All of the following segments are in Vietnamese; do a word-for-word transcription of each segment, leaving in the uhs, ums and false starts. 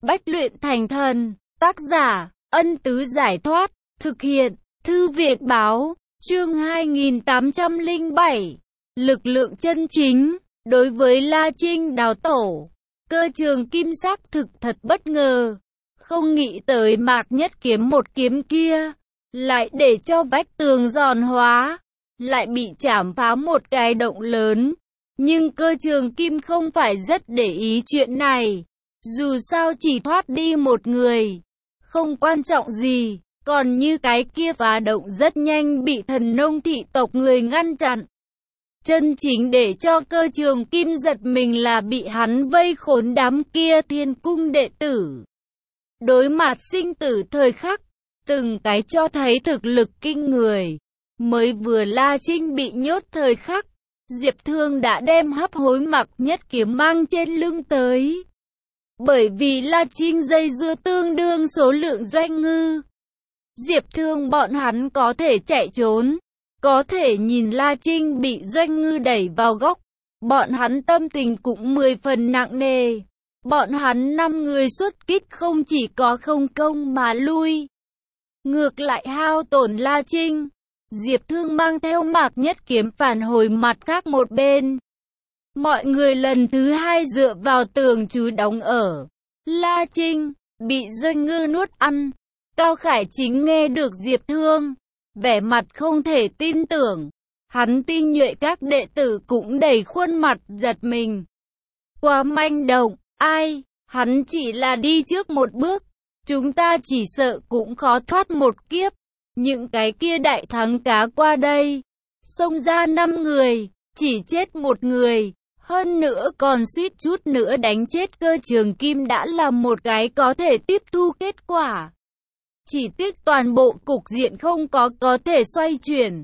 Bách luyện thành thần, tác giả, Ân Tứ Giải Thoát, thực hiện, Thư viện Báo, chương hai nghìn tám trăm lẻ bảy, lực lượng chân chính, đối với La Trinh đào tổ, Cơ Trường Kim xác thực thật bất ngờ, không nghĩ tới Mạc Nhất Kiếm một kiếm kia, lại để cho vách tường giòn hóa, lại bị chảm phá một cái động lớn, nhưng Cơ Trường Kim không phải rất để ý chuyện này. Dù sao chỉ thoát đi một người, không quan trọng gì, còn như cái kia phá động rất nhanh bị thần nông thị tộc người ngăn chặn. Chân chính để cho Cơ Trường Kim giật mình là bị hắn vây khốn đám kia thiên cung đệ tử. Đối mặt sinh tử thời khắc, từng cái cho thấy thực lực kinh người. Mới vừa La Trinh bị nhốt thời khắc, Diệp Thương đã đem hấp hối Mạc Nhất Kiếm mang trên lưng tới. Bởi vì La Trinh dây dưa tương đương số lượng doanh ngư, Diệp Thương bọn hắn có thể chạy trốn, có thể nhìn La Trinh bị doanh ngư đẩy vào góc, bọn hắn tâm tình cũng mười phần nặng nề. Bọn hắn năm người xuất kích không chỉ có không công mà lui, ngược lại hao tổn La Trinh. Diệp Thương mang theo Mạc Nhất Kiếm phản hồi mặt khác một bên. Mọi người lần thứ hai dựa vào tường chú đóng ở. La Trinh bị doanh ngư nuốt ăn. Cao Khải Chính nghe được Diệp Thương, vẻ mặt không thể tin tưởng. Hắn tinh nhuệ các đệ tử cũng đầy khuôn mặt giật mình. Quá manh động, ai, hắn chỉ là đi trước một bước. Chúng ta chỉ sợ cũng khó thoát một kiếp. Những cái kia đại thắng cá qua đây, xông ra năm người, chỉ chết một người. Hơn nữa còn suýt chút nữa đánh chết Cơ Trường Kim đã là một cái có thể tiếp thu kết quả. Chỉ tiếc toàn bộ cục diện không có có thể xoay chuyển.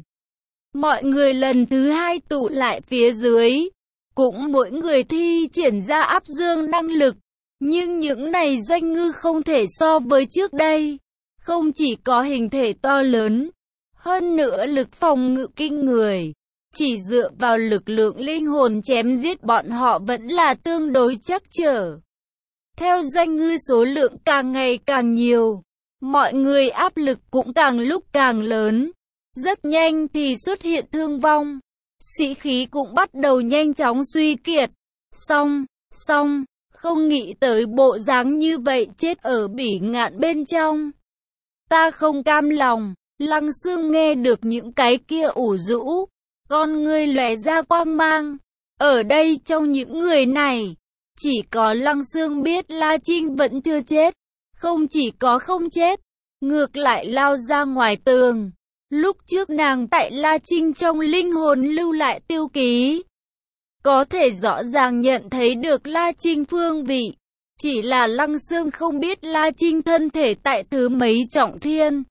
Mọi người lần thứ hai tụ lại phía dưới, cũng mỗi người thi triển ra áp dương năng lực. Nhưng những này doanh ngư không thể so với trước đây. Không chỉ có hình thể to lớn, hơn nữa lực phòng ngự kinh người. Chỉ dựa vào lực lượng linh hồn chém giết bọn họ vẫn là tương đối chắc trở. Theo doanh ngư số lượng càng ngày càng nhiều, mọi người áp lực cũng càng lúc càng lớn. Rất nhanh thì xuất hiện thương vong, sĩ khí cũng bắt đầu nhanh chóng suy kiệt. Xong, xong, không nghĩ tới bộ dáng như vậy chết ở Bỉ Ngạn bên trong. Ta không cam lòng. Lăng Xương nghe được những cái kia ủ rũ, con ngươi lóe ra quang mang. Ở đây trong những người này, chỉ có Lăng Xương biết La Trinh vẫn chưa chết. Không chỉ có không chết, ngược lại lao ra ngoài tường. Lúc trước nàng tại La Trinh trong linh hồn lưu lại tiêu ký, có thể rõ ràng nhận thấy được La Trinh phương vị. Chỉ là Lăng Xương không biết La Trinh thân thể tại thứ mấy trọng thiên.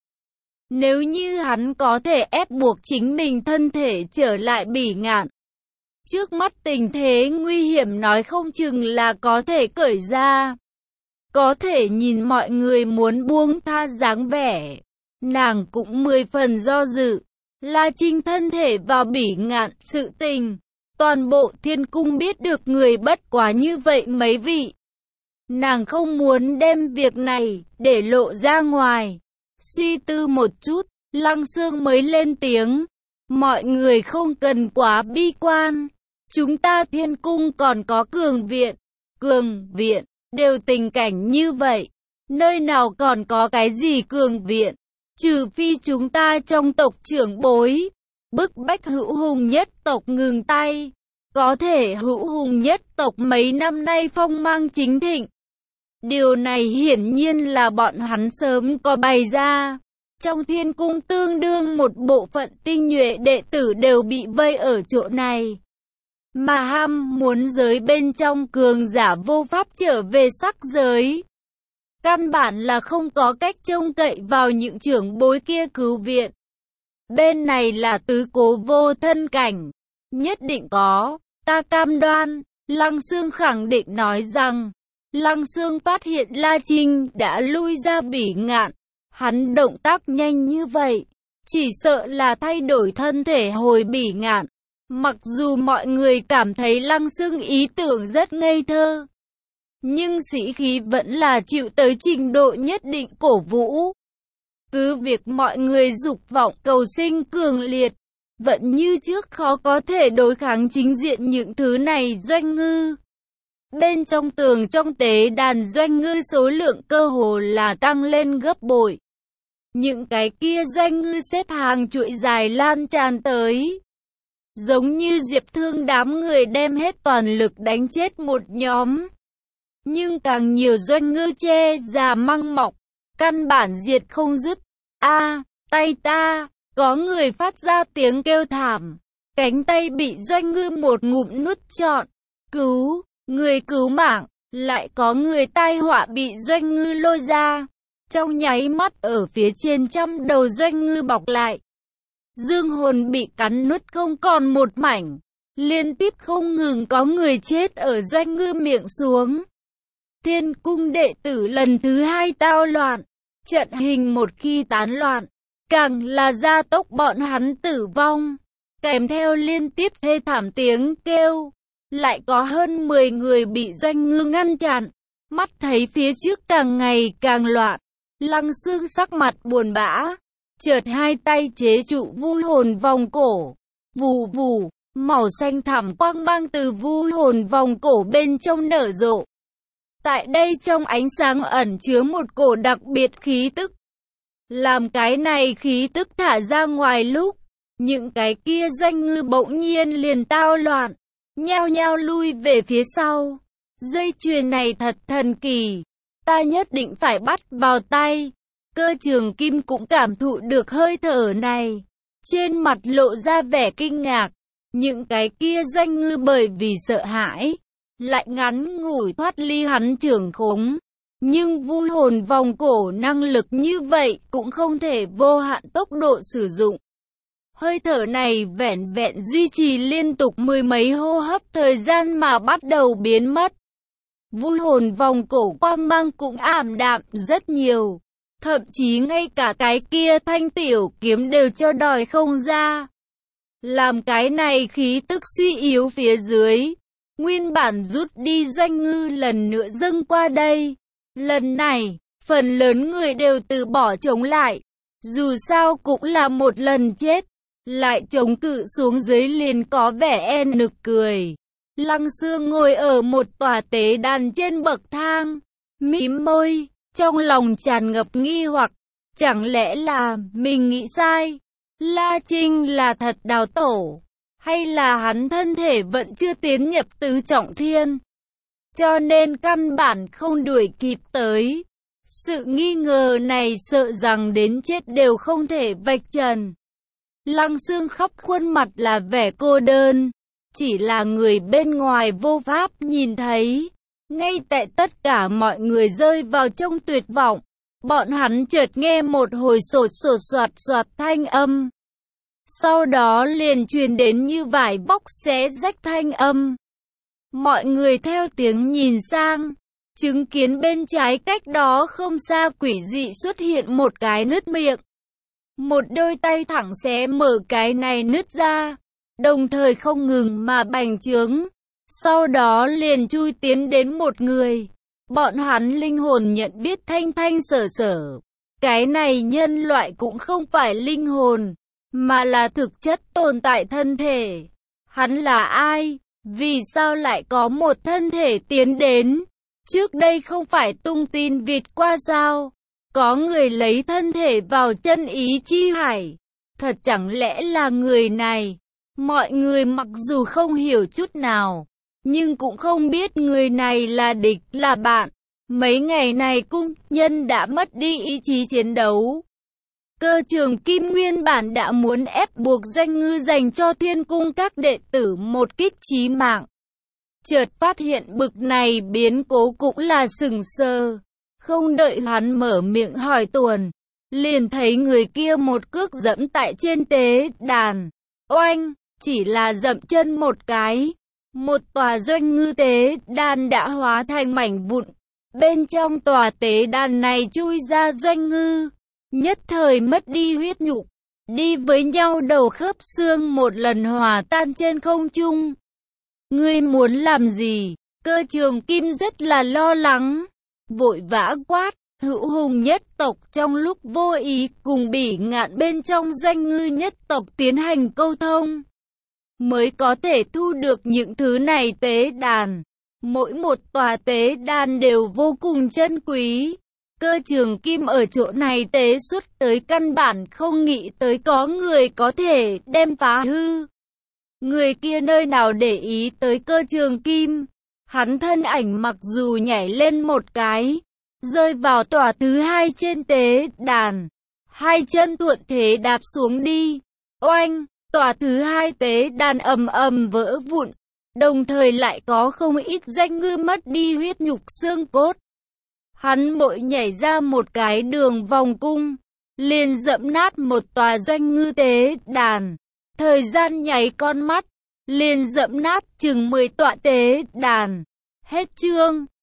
Nếu như hắn có thể ép buộc chính mình thân thể trở lại Bỉ Ngạn, trước mắt tình thế nguy hiểm nói không chừng là có thể cởi ra. Có thể nhìn mọi người muốn buông tha dáng vẻ, nàng cũng mười phần do dự. La Trinh thân thể vào Bỉ Ngạn sự tình, toàn bộ thiên cung biết được người bất quá như vậy mấy vị. Nàng không muốn đem việc này để lộ ra ngoài. Suy tư một chút, Lăng Xương mới lên tiếng. Mọi người không cần quá bi quan. Chúng ta thiên cung còn có cường viện. Cường viện, đều tình cảnh như vậy. Nơi nào còn có cái gì cường viện? Trừ phi chúng ta trong tộc trưởng bối, bức bách Hữu Hùng nhất tộc ngừng tay. Có thể Hữu Hùng nhất tộc mấy năm nay phong mang chính thịnh. Điều này hiển nhiên là bọn hắn sớm có bày ra. Trong thiên cung tương đương một bộ phận tinh nhuệ đệ tử đều bị vây ở chỗ này. Mà ham muốn giới bên trong cường giả vô pháp trở về sắc giới. Căn bản là không có cách trông cậy vào những trưởng bối kia cứu viện. Bên này là tứ cố vô thân cảnh. Nhất định có, ta cam đoan. Lăng Xương khẳng định nói rằng. Lăng Xương phát hiện La Trinh đã lui ra Bỉ Ngạn. Hắn động tác nhanh như vậy, chỉ sợ là thay đổi thân thể hồi Bỉ Ngạn. Mặc dù mọi người cảm thấy Lăng Xương ý tưởng rất ngây thơ, nhưng sĩ khí vẫn là chịu tới trình độ nhất định cổ vũ. Cứ việc mọi người dục vọng cầu sinh cường liệt, vẫn như trước khó có thể đối kháng chính diện những thứ này doanh ngư. Bên trong tường trong tế đàn doanh ngư số lượng cơ hồ là tăng lên gấp bội. Những cái kia doanh ngư xếp hàng chuỗi dài lan tràn tới. Giống như Diệp Thương đám người đem hết toàn lực đánh chết một nhóm. Nhưng càng nhiều doanh ngư che già măng mọc, căn bản diệt không dứt. A, tay ta, có người phát ra tiếng kêu thảm. Cánh tay bị doanh ngư một ngụm nuốt trọn. Cứu, người cứu mạng, lại có người tai họa bị doanh ngư lôi ra. Trong nháy mắt ở phía trên trăm đầu doanh ngư bọc lại. Dương hồn bị cắn nuốt không còn một mảnh. Liên tiếp không ngừng có người chết ở doanh ngư miệng xuống. Thiên cung đệ tử lần thứ hai tao loạn. Trận hình một khi tán loạn, càng là gia tốc bọn hắn tử vong. Kèm theo liên tiếp thê thảm tiếng kêu. Lại có hơn mười người bị doanh ngư ngăn chặn. Mắt thấy phía trước càng ngày càng loạn. Lăng Xương sắc mặt buồn bã. Chợt hai tay chế trụ vui hồn vòng cổ. Vù vù, màu xanh thẳm quang mang từ vui hồn vòng cổ bên trong nở rộ. Tại đây trong ánh sáng ẩn chứa một cổ đặc biệt khí tức. Làm cái này khí tức thả ra ngoài lúc, những cái kia doanh ngư bỗng nhiên liền tao loạn, nhao nhao lui về phía sau. Dây chuyền này thật thần kỳ, ta nhất định phải bắt vào tay. Cơ Trường Kim cũng cảm thụ được hơi thở này, trên mặt lộ ra vẻ kinh ngạc. Những cái kia doanh ngư bởi vì sợ hãi, lại ngắn ngủi thoát ly hắn trưởng khống. Nhưng vui hồn vòng cổ năng lực như vậy cũng không thể vô hạn tốc độ sử dụng. Hơi thở này vẻn vẹn duy trì liên tục mười mấy hô hấp thời gian mà bắt đầu biến mất. Vui hồn vòng cổ quang mang cũng ảm đạm rất nhiều. Thậm chí ngay cả cái kia thanh tiểu kiếm đều cho đòi không ra. Làm cái này khí tức suy yếu phía dưới. Nguyên bản rút đi doanh ngư lần nữa dâng qua đây. Lần này, phần lớn người đều từ bỏ chống lại. Dù sao cũng là một lần chết. Lại chống cự xuống dưới liền có vẻ e nực cười. Lăng Xương ngồi ở một tòa tế đàn trên bậc thang. Mím môi, trong lòng tràn ngập nghi hoặc. Chẳng lẽ là mình nghĩ sai? La Trinh là thật đào tổ. Hay là hắn thân thể vẫn chưa tiến nhập tứ trọng thiên, cho nên căn bản không đuổi kịp tới. Sự nghi ngờ này sợ rằng đến chết đều không thể vạch trần. Lăng Xương khắp khuôn mặt là vẻ cô đơn, chỉ là người bên ngoài vô pháp nhìn thấy. Ngay tại tất cả mọi người rơi vào trong tuyệt vọng, bọn hắn chợt nghe một hồi sột sột soạt soạt thanh âm. Sau đó liền truyền đến như vải vóc xé rách thanh âm. Mọi người theo tiếng nhìn sang, chứng kiến bên trái cách đó không xa quỷ dị xuất hiện một cái nứt miệng. Một đôi tay thẳng xé mở cái này nứt ra, đồng thời không ngừng mà bành trướng. Sau đó liền chui tiến đến một người. Bọn hắn linh hồn nhận biết thanh thanh sở sở. Cái này nhân loại cũng không phải linh hồn, mà là thực chất tồn tại thân thể. Hắn là ai? Vì sao lại có một thân thể tiến đến? Trước đây không phải tung tin vịt qua sao? Có người lấy thân thể vào chân ý chi hải. Thật chẳng lẽ là người này? Mọi người mặc dù không hiểu chút nào, nhưng cũng không biết người này là địch là bạn. Mấy ngày này cung nhân đã mất đi ý chí chiến đấu. Cơ Trường Kim nguyên bản đã muốn ép buộc doanh ngư dành cho thiên cung các đệ tử một kích chí mạng. Chợt phát hiện bực này biến cố cũng là sừng sờ. Không đợi hắn mở miệng hỏi tuần, liền thấy người kia một cước dẫm tại trên tế đàn. Oanh, chỉ là dậm chân một cái. Một tòa doanh ngư tế đàn đã hóa thành mảnh vụn. Bên trong tòa tế đàn này chui ra doanh ngư. Nhất thời mất đi huyết nhục, đi với nhau đầu khớp xương một lần hòa tan trên không trung. Ngươi muốn làm gì? Cơ Trường Kim rất là lo lắng, vội vã quát, Hữu Hùng nhất tộc trong lúc vô ý cùng Bỉ Ngạn bên trong Doanh Ngư nhất tộc tiến hành câu thông, mới có thể thu được những thứ này tế đàn. Mỗi một tòa tế đàn đều vô cùng chân quý. Cơ Trường Kim ở chỗ này tế xuất tới căn bản không nghĩ tới có người có thể đem phá hư. Người kia nơi nào để ý tới Cơ Trường Kim. Hắn thân ảnh mặc dù nhảy lên một cái, rơi vào tòa thứ hai trên tế đàn. Hai chân thuận thế đạp xuống đi. Oanh, tòa thứ hai tế đàn ầm ầm vỡ vụn. Đồng thời lại có không ít Doanh Ngư mất đi huyết nhục xương cốt. Hắn bội nhảy ra một cái đường vòng cung, liền dẫm nát một tòa Doanh Ngư tế đàn. Thời gian nháy con mắt, liền dẫm nát chừng mười tọa tế đàn. Hết chương.